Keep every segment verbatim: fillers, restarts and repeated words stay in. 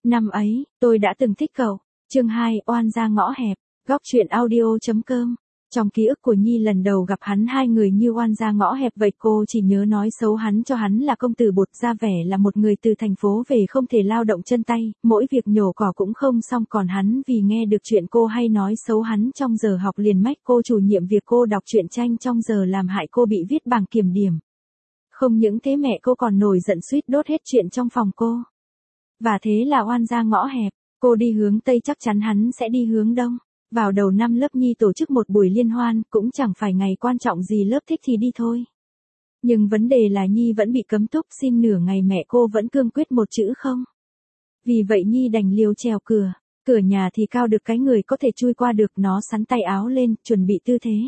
Năm ấy, tôi đã từng thích cậu. Chương hai, oan ra ngõ hẹp. Góc truyện audio.com. Trong ký ức của Nhi lần đầu gặp hắn hai người như oan ra ngõ hẹp vậy, cô chỉ nhớ nói xấu hắn cho hắn là công tử bột, ra vẻ là một người từ thành phố về không thể lao động chân tay, mỗi việc nhổ cỏ cũng không xong, còn hắn vì nghe được chuyện cô hay nói xấu hắn trong giờ học liền mách cô chủ nhiệm việc cô đọc truyện tranh trong giờ làm hại cô bị viết bảng kiểm điểm. Không những thế mẹ cô còn nổi giận suýt đốt hết chuyện trong phòng cô. Và thế là oan ra ngõ hẹp, cô đi hướng Tây chắc chắn hắn sẽ đi hướng Đông. Vào đầu năm lớp Nhi tổ chức một buổi liên hoan, cũng chẳng phải ngày quan trọng gì, lớp thích thì đi thôi. Nhưng vấn đề là Nhi vẫn bị cấm túc, xin nửa ngày mẹ cô vẫn cương quyết một chữ không. Vì vậy Nhi đành liều trèo cửa, cửa nhà thì cao được cái người có thể chui qua được, nó sắn tay áo lên, chuẩn bị tư thế.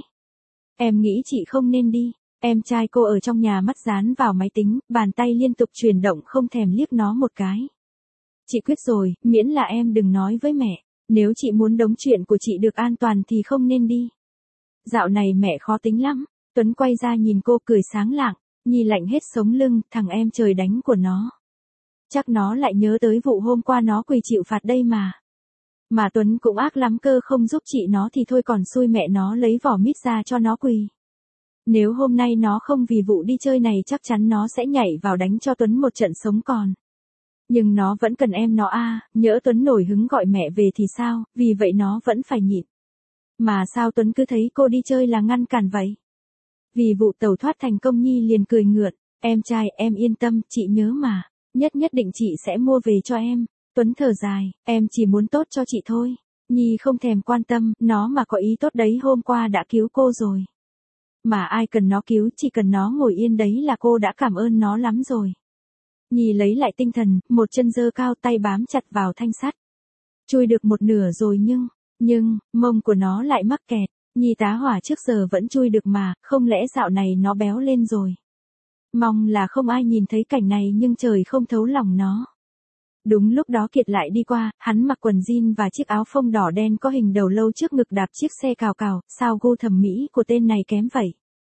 Em nghĩ chị không nên đi. Em trai cô ở trong nhà mắt dán vào máy tính, bàn tay liên tục chuyển động không thèm liếc nó một cái. Chị quyết rồi, miễn là em đừng nói với mẹ. Nếu chị muốn đống chuyện của chị được an toàn thì không nên đi. Dạo này mẹ khó tính lắm. Tuấn quay ra nhìn cô cười sáng lạng. Nhi lạnh hết sống lưng, thằng em trời đánh của nó. Chắc nó lại nhớ tới vụ hôm qua nó quỳ chịu phạt đây mà. Mà Tuấn cũng ác lắm cơ, không giúp chị nó thì thôi còn xui mẹ nó lấy vỏ mít ra cho nó quỳ. Nếu hôm nay nó không vì vụ đi chơi này chắc chắn nó sẽ nhảy vào đánh cho Tuấn một trận sống còn. Nhưng nó vẫn cần em nó a, à, nhỡ Tuấn nổi hứng gọi mẹ về thì sao, vì vậy nó vẫn phải nhịn. Mà sao Tuấn cứ thấy cô đi chơi là ngăn cản vậy? Vì vụ tẩu thoát thành công Nhi liền cười ngượng, em trai em yên tâm, chị nhớ mà, nhất nhất định chị sẽ mua về cho em. Tuấn thở dài, em chỉ muốn tốt cho chị thôi. Nhi không thèm quan tâm, nó mà có ý tốt đấy hôm qua đã cứu cô rồi. Mà ai cần nó cứu, chỉ cần nó ngồi yên đấy là cô đã cảm ơn nó lắm rồi. Nhi lấy lại tinh thần, một chân giơ cao, tay bám chặt vào thanh sắt. Chui được một nửa rồi nhưng, nhưng, mông của nó lại mắc kẹt. Nhi tá hỏa trước giờ vẫn chui được mà, không lẽ dạo này nó béo lên rồi. Mong là không ai nhìn thấy cảnh này nhưng trời không thấu lòng nó. Đúng lúc đó Kiệt lại đi qua, hắn mặc quần jean và chiếc áo phông đỏ đen có hình đầu lâu trước ngực, đạp chiếc xe cào cào, sao gu thẩm mỹ của tên này kém vậy.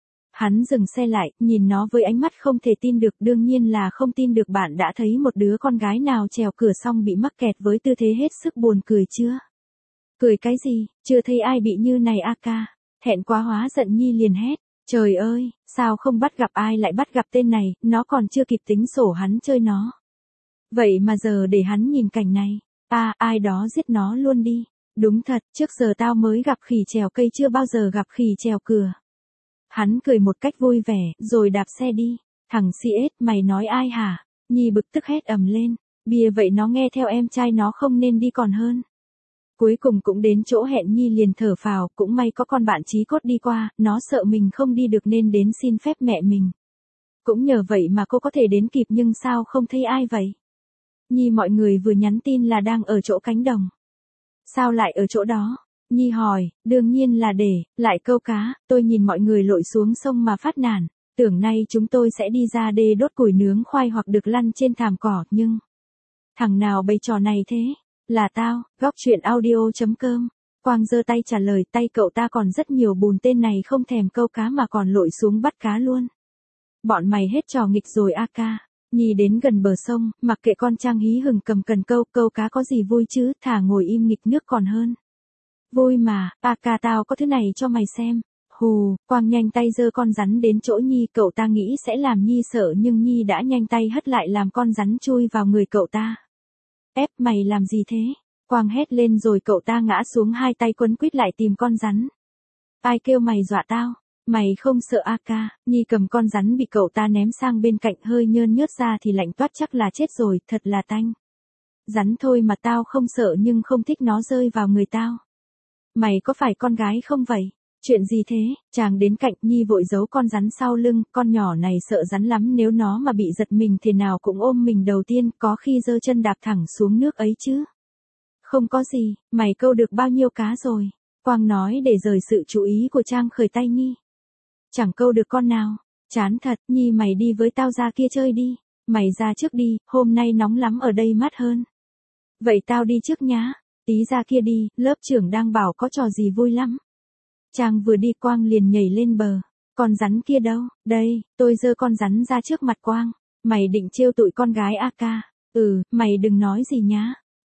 Hắn dừng xe lại, nhìn nó với ánh mắt không thể tin được, đương nhiên là không tin được. Bạn đã thấy một đứa con gái nào trèo cửa xong bị mắc kẹt với tư thế hết sức buồn cười chưa? Cười cái gì, chưa thấy ai bị như này a ca. Thẹn quá hóa giận Nhi liền hét, trời ơi, sao không bắt gặp ai lại bắt gặp tên này, nó còn chưa kịp tính sổ hắn chơi nó. Vậy mà giờ để hắn nhìn cảnh này, à, ai đó giết nó luôn đi. Đúng thật, trước giờ tao mới gặp khỉ trèo cây, chưa bao giờ gặp khỉ trèo cửa. Hắn cười một cách vui vẻ, rồi đạp xe đi. Thằng xê ét, mày nói ai hả? Nhi bực tức hét ầm lên. Bìa vậy nó nghe theo em trai nó không nên đi còn hơn. Cuối cùng cũng đến chỗ hẹn, Nhi liền thở phào, cũng may có con bạn chí cốt đi qua, nó sợ mình không đi được nên đến xin phép mẹ mình. Cũng nhờ vậy mà cô có thể đến kịp, nhưng sao không thấy ai vậy? Nhi mọi người vừa nhắn tin là đang ở chỗ cánh đồng. Sao lại ở chỗ đó? Nhi hỏi, đương nhiên là để, lại câu cá, tôi nhìn mọi người lội xuống sông mà phát nản, tưởng nay chúng tôi sẽ đi ra đê đốt củi nướng khoai hoặc được lăn trên thảm cỏ, nhưng... Thằng nào bày trò này thế? Là tao, góc truyện audio.com. Quang giơ tay trả lời, tay cậu ta còn rất nhiều bùn, tên này không thèm câu cá mà còn lội xuống bắt cá luôn. Bọn mày hết trò nghịch rồi a ca. Nhi đến gần bờ sông, mặc kệ con Trang hí hừng cầm cần câu, câu cá có gì vui chứ, thà ngồi im nghịch nước còn hơn. Vui mà, a ca tao có thứ này cho mày xem. Hù, Quang nhanh tay giơ con rắn đến chỗ Nhi, cậu ta nghĩ sẽ làm Nhi sợ nhưng Nhi đã nhanh tay hất lại làm con rắn chui vào người cậu ta. Ép, mày làm gì thế? Quang hét lên rồi cậu ta ngã xuống, hai tay quấn quýt lại tìm con rắn. Ai kêu mày dọa tao? Mày không sợ a ca? Nhi cầm con rắn bị cậu ta ném sang bên cạnh, hơi nhơn nhớt ra thì lạnh toát, chắc là chết rồi, thật là tanh. Rắn thôi mà tao không sợ nhưng không thích nó rơi vào người tao. Mày có phải con gái không vậy? Chuyện gì thế? Chàng đến cạnh, Nhi vội giấu con rắn sau lưng, con nhỏ này sợ rắn lắm, nếu nó mà bị giật mình thì nào cũng ôm mình đầu tiên, có khi giơ chân đạp thẳng xuống nước ấy chứ. Không có gì, mày câu được bao nhiêu cá rồi? Quang nói để rời sự chú ý của Trang khởi tay Nhi. Chẳng câu được con nào. Chán thật, Nhi mày đi với tao ra kia chơi đi. Mày ra trước đi, hôm nay nóng lắm ở đây mát hơn. Vậy tao đi trước nhá. Tí ra kia đi, lớp trưởng đang bảo có trò gì vui lắm. Trang vừa đi Quang liền nhảy lên bờ. Con rắn kia đâu? Đây, tôi giơ con rắn ra trước mặt Quang. Mày định trêu tụi con gái a ca? Ừ, mày đừng nói gì nhá.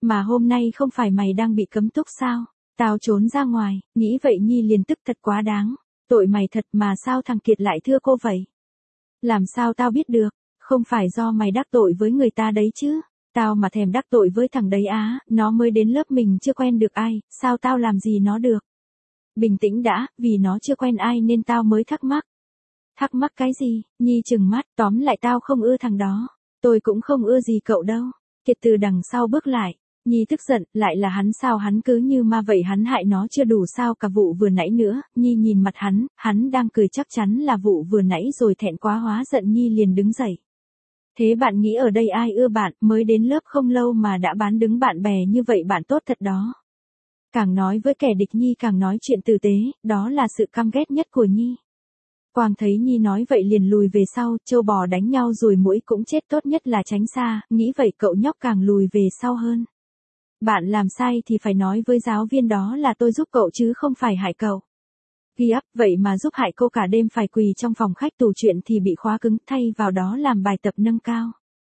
mà hôm nay không phải mày đang bị cấm túc sao? Tao trốn ra ngoài, nghĩ vậy Nhi liền tức thật quá đáng. Tội mày thật mà sao thằng Kiệt lại thưa cô vậy? Làm sao tao biết được, không phải do mày đắc tội với người ta đấy chứ? Tao mà thèm đắc tội với thằng đấy á, nó mới đến lớp mình chưa quen được ai, sao tao làm gì nó được? Bình tĩnh đã, vì nó chưa quen ai nên tao mới thắc mắc. Thắc mắc cái gì? Nhi trừng mắt, tóm lại tao không ưa thằng đó. Tôi cũng không ưa gì cậu đâu. Kiệt từ đằng sau bước lại. Nhi tức giận, lại là hắn sao hắn cứ như ma vậy, hắn hại nó chưa đủ sao cả vụ vừa nãy nữa. Nhi nhìn mặt hắn, hắn đang cười chắc chắn là vụ vừa nãy rồi thẹn quá hóa giận. Nhi liền đứng dậy. Thế bạn nghĩ ở đây ai ưa bạn, mới đến lớp không lâu mà đã bán đứng bạn bè như vậy, bạn tốt thật đó. Càng nói với kẻ địch Nhi càng nói chuyện tử tế, đó là sự căm ghét nhất của Nhi. Quang thấy Nhi nói vậy liền lùi về sau, trâu bò đánh nhau rồi muỗi cũng chết, tốt nhất là tránh xa, nghĩ vậy cậu nhóc càng lùi về sau hơn. Bạn làm sai thì phải nói với giáo viên đó là tôi giúp cậu chứ không phải hại cậu. Ghi ấp, vậy mà giúp hại cô, cả đêm phải quỳ trong phòng khách tù chuyện thì bị khóa cứng, thay vào đó làm bài tập nâng cao.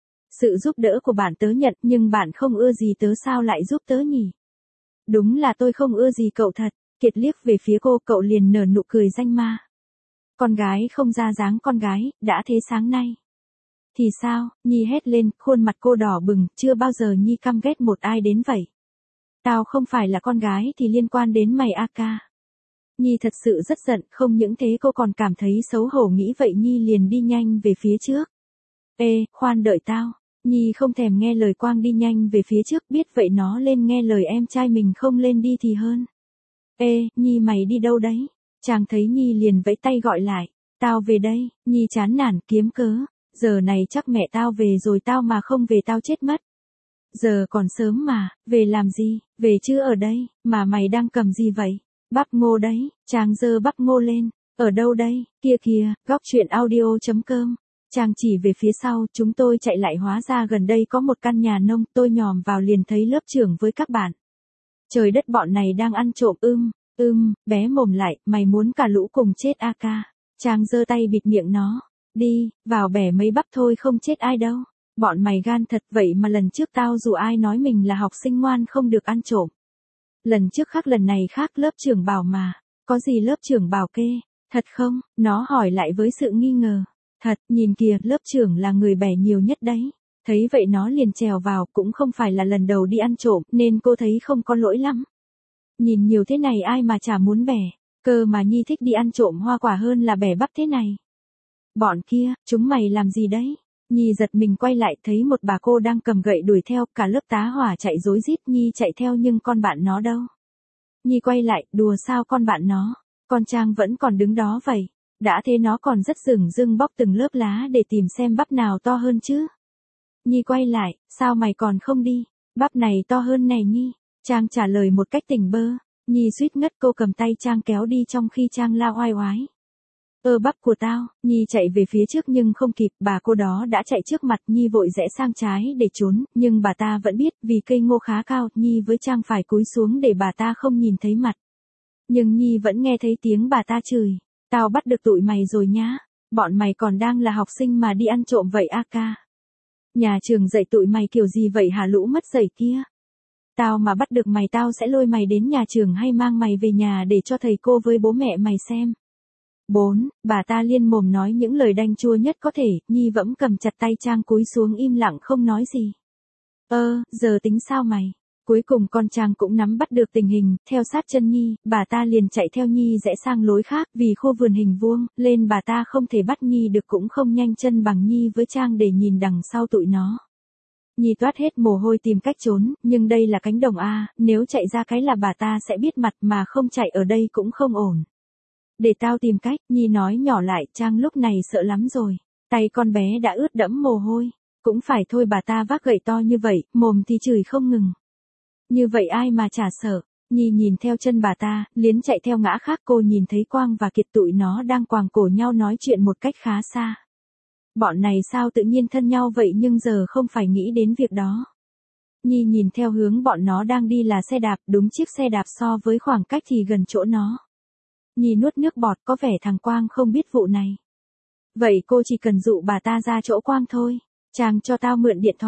Sự giúp đỡ của bạn tớ nhận, nhưng bạn không ưa gì tớ sao lại giúp tớ nhỉ? Đúng là tôi không ưa gì cậu thật. Kiệt liếc về phía cô, cậu liền nở nụ cười danh ma. Con gái không ra dáng con gái, đã thế sáng nay. Thì sao? Nhi hét lên, khuôn mặt cô đỏ bừng, chưa bao giờ Nhi căm ghét một ai đến vậy. Tao không phải là con gái thì liên quan đến mày a ca. Nhi thật sự rất giận, không những thế cô còn cảm thấy xấu hổ, nghĩ vậy Nhi liền đi nhanh về phía trước. Ê, khoan đợi tao. Nhi không thèm nghe lời Quang đi nhanh về phía trước, biết vậy nó lên nghe lời em trai mình không lên đi thì hơn. Ê, Nhi mày đi đâu đấy? Chàng thấy Nhi liền vẫy tay gọi lại. Tao về đây. Nhi chán nản kiếm cớ. Giờ này chắc mẹ tao về rồi, tao mà không về tao chết mất. Giờ còn sớm mà, về làm gì, về chứ ở đây, mà mày đang cầm gì vậy? Bắp ngô đấy. Chàng giơ bắp ngô lên. Ở đâu đây? Kia kìa, góc truyện audio chấm com. Chàng chỉ về phía sau, chúng tôi chạy lại, hóa ra gần đây có một căn nhà nông, tôi nhòm vào liền thấy lớp trưởng với các bạn. Trời đất, bọn này đang ăn trộm ưm, ưm, bé mồm lại, mày muốn cả lũ cùng chết a ca. Chàng giơ tay bịt miệng nó. Đi, vào bẻ mấy bắp thôi, không chết ai đâu. Bọn mày gan thật, vậy mà lần trước tao dù ai nói mình là học sinh ngoan không được ăn trộm. Lần trước khác lần này khác, lớp trưởng bảo mà. Có gì lớp trưởng bảo kê? Thật không? Nó hỏi lại với sự nghi ngờ. Thật, nhìn kìa, lớp trưởng là người bẻ nhiều nhất đấy. Thấy vậy nó liền trèo vào, cũng không phải là lần đầu đi ăn trộm, nên cô thấy không có lỗi lắm. Nhìn nhiều thế này ai mà chả muốn bẻ, cơ mà Nhi thích đi ăn trộm hoa quả hơn là bẻ bắp thế này. Bọn kia, chúng mày làm gì đấy? Nhi giật mình quay lại, thấy một bà cô đang cầm gậy đuổi theo, cả lớp tá hỏa chạy rối rít. Nhi chạy theo nhưng con bạn nó đâu? Nhi quay lại, đùa sao con bạn nó? Con Trang vẫn còn đứng đó vậy. Đã thế nó còn rất dửng dưng bóc từng lớp lá để tìm xem bắp nào to hơn chứ. Nhi quay lại, sao mày còn không đi? Bắp này to hơn này Nhi. Trang trả lời một cách tỉnh bơ. Nhi suýt ngất, cô cầm tay Trang kéo đi trong khi Trang la oai oái. Ơ bắp của tao. Nhi chạy về phía trước nhưng không kịp, bà cô đó đã chạy trước mặt. Nhi vội rẽ sang trái để trốn, nhưng bà ta vẫn biết vì cây ngô khá cao, Nhi với Trang phải cúi xuống để bà ta không nhìn thấy mặt. Nhưng Nhi vẫn nghe thấy tiếng bà ta chửi. Tao bắt được tụi mày rồi nhá. Bọn mày còn đang là học sinh mà đi ăn trộm vậy a ca. Nhà trường dạy tụi mày kiểu gì vậy hả lũ mất dạy kia? Tao mà bắt được mày tao sẽ lôi mày đến nhà trường hay mang mày về nhà để cho thầy cô với bố mẹ mày xem. Bốn, bà ta liên mồm nói những lời đanh chua nhất có thể, Nhi vẫn cầm chặt tay Trang cúi xuống im lặng không nói gì. Ơ, giờ tính sao mày? Cuối cùng con Trang cũng nắm bắt được tình hình, theo sát chân Nhi, bà ta liền chạy theo Nhi rẽ sang lối khác, vì khu vườn hình vuông, lên bà ta không thể bắt Nhi được, cũng không nhanh chân bằng Nhi với Trang để nhìn đằng sau tụi nó. Nhi toát hết mồ hôi tìm cách trốn, nhưng đây là cánh đồng A, nếu chạy ra cái là bà ta sẽ biết mặt, mà không chạy ở đây cũng không ổn. Để tao tìm cách, Nhi nói nhỏ lại. Trang lúc này sợ lắm rồi, tay con bé đã ướt đẫm mồ hôi. Cũng phải thôi, bà ta vác gậy to như vậy, mồm thì chửi không ngừng. Như vậy ai mà chả sợ. Nhi nhìn theo chân bà ta, liến chạy theo ngã khác. Cô nhìn thấy Quang và Kiệt tụi nó đang quàng cổ nhau nói chuyện một cách khá xa. Bọn này sao tự nhiên thân nhau vậy, nhưng giờ không phải nghĩ đến việc đó. Nhi nhìn theo hướng bọn nó đang đi là xe đạp, đúng chiếc xe đạp so với khoảng cách thì gần chỗ nó. Nhi nuốt nước bọt, có vẻ thằng Quang không biết vụ này. Vậy cô chỉ cần dụ bà ta ra chỗ Quang thôi. Trang cho tao mượn điện thoại.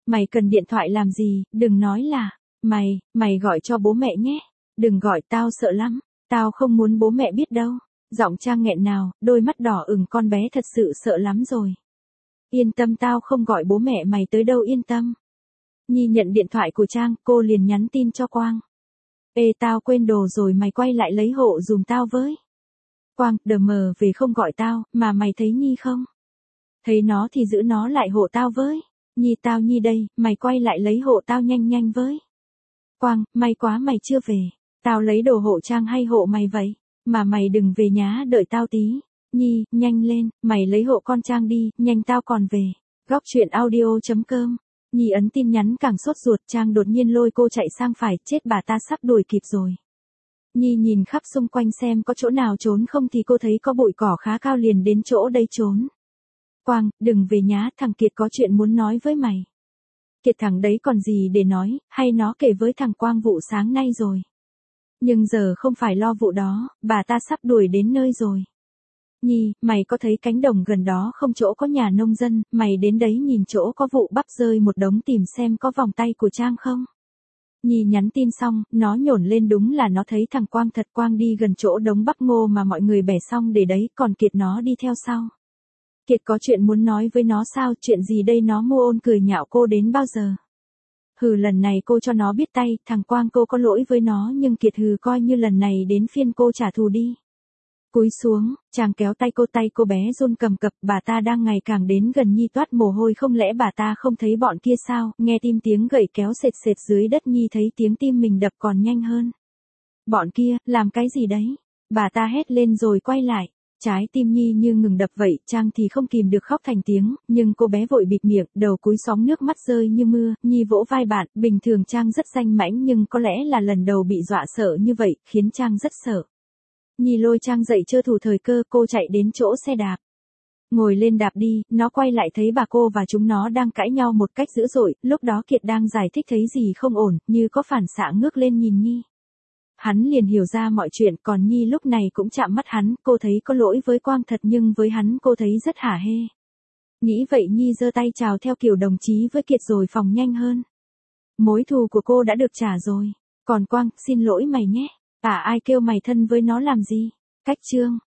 Mày cần điện thoại làm gì, đừng nói là, mày, mày gọi cho bố mẹ nhé. Đừng gọi, tao sợ lắm, tao không muốn bố mẹ biết đâu. Giọng Trang nghẹn nào, đôi mắt đỏ ửng, con bé thật sự sợ lắm rồi. Yên tâm, tao không gọi bố mẹ mày tới đâu, yên tâm. Nhi nhận điện thoại của Trang, cô liền nhắn tin cho Quang. Ê, tao quên đồ rồi, mày quay lại lấy hộ dùm tao với. Quang, đờ mờ về không gọi tao, mà mày thấy Nhi không? Thấy nó thì giữ nó lại hộ tao với. Nhi, tao Nhi đây, mày quay lại lấy hộ tao nhanh nhanh với. Quang, may quá mày chưa về. Tao lấy đồ hộ Trang hay hộ mày vậy? Mà mày đừng về nhá, đợi tao tí. Nhi, nhanh lên, mày lấy hộ con Trang đi, nhanh tao còn về. Góc truyện audio chấm com. Nhi ấn tin nhắn càng sốt ruột, Trang đột nhiên lôi cô chạy sang phải, chết bà ta sắp đuổi kịp rồi. Nhi nhìn khắp xung quanh xem có chỗ nào trốn không thì cô thấy có bụi cỏ khá cao, liền đến chỗ đây trốn. Quang, đừng về nhá, thằng Kiệt có chuyện muốn nói với mày. Kiệt, thằng đấy còn gì để nói, hay nó kể với thằng Quang vụ sáng nay rồi. Nhưng giờ không phải lo vụ đó, bà ta sắp đuổi đến nơi rồi. Nhi, mày có thấy cánh đồng gần đó không, chỗ có nhà nông dân, mày đến đấy nhìn chỗ có vụ bắp rơi một đống, tìm xem có vòng tay của Trang không. Nhi nhắn tin xong, nó nhổn lên, đúng là nó thấy thằng Quang thật. Quang đi gần chỗ đống bắp ngô mà mọi người bẻ xong để đấy, còn Kiệt nó đi theo sau. Kiệt có chuyện muốn nói với nó sao, chuyện gì đây? Nó mô ôn cười nhạo cô đến bao giờ. Hừ, lần này cô cho nó biết tay, thằng Quang cô có lỗi với nó, nhưng Kiệt hừ, coi như lần này đến phiên cô trả thù đi. Cúi xuống, Chàng kéo tay cô, tay cô bé run cầm cập, bà ta đang ngày càng đến gần Nhi, toát mồ hôi. Không lẽ bà ta không thấy bọn kia sao? Nghe tim tiếng gậy kéo sệt sệt dưới đất, Nhi thấy tiếng tim mình đập còn nhanh hơn. Bọn kia, làm cái gì đấy? Bà ta hét lên rồi quay lại. Trái tim Nhi như ngừng đập vậy, Trang thì không kìm được khóc thành tiếng, nhưng cô bé vội bịt miệng, đầu cúi xóm nước mắt rơi như mưa. Nhi vỗ vai bạn, bình thường Trang rất danh mãnh, nhưng có lẽ là lần đầu bị dọa sợ như vậy, khiến Trang rất sợ. Nhi lôi Trang dậy trơ thủ thời cơ, cô chạy đến chỗ xe đạp. Ngồi lên đạp đi, nó quay lại thấy bà cô và chúng nó đang cãi nhau một cách dữ dội. Lúc đó Kiệt đang giải thích thấy gì không ổn, như có phản xạ ngước lên nhìn Nhi. Hắn liền hiểu ra mọi chuyện, còn Nhi lúc này cũng chạm mắt hắn, cô thấy có lỗi với Quang thật, nhưng với hắn cô thấy rất hả hê. Nghĩ vậy Nhi giơ tay chào theo kiểu đồng chí với Kiệt rồi phòng nhanh hơn. Mối thù của cô đã được trả rồi. Còn Quang, xin lỗi mày nhé. À, ai kêu mày thân với nó làm gì? Cách chương.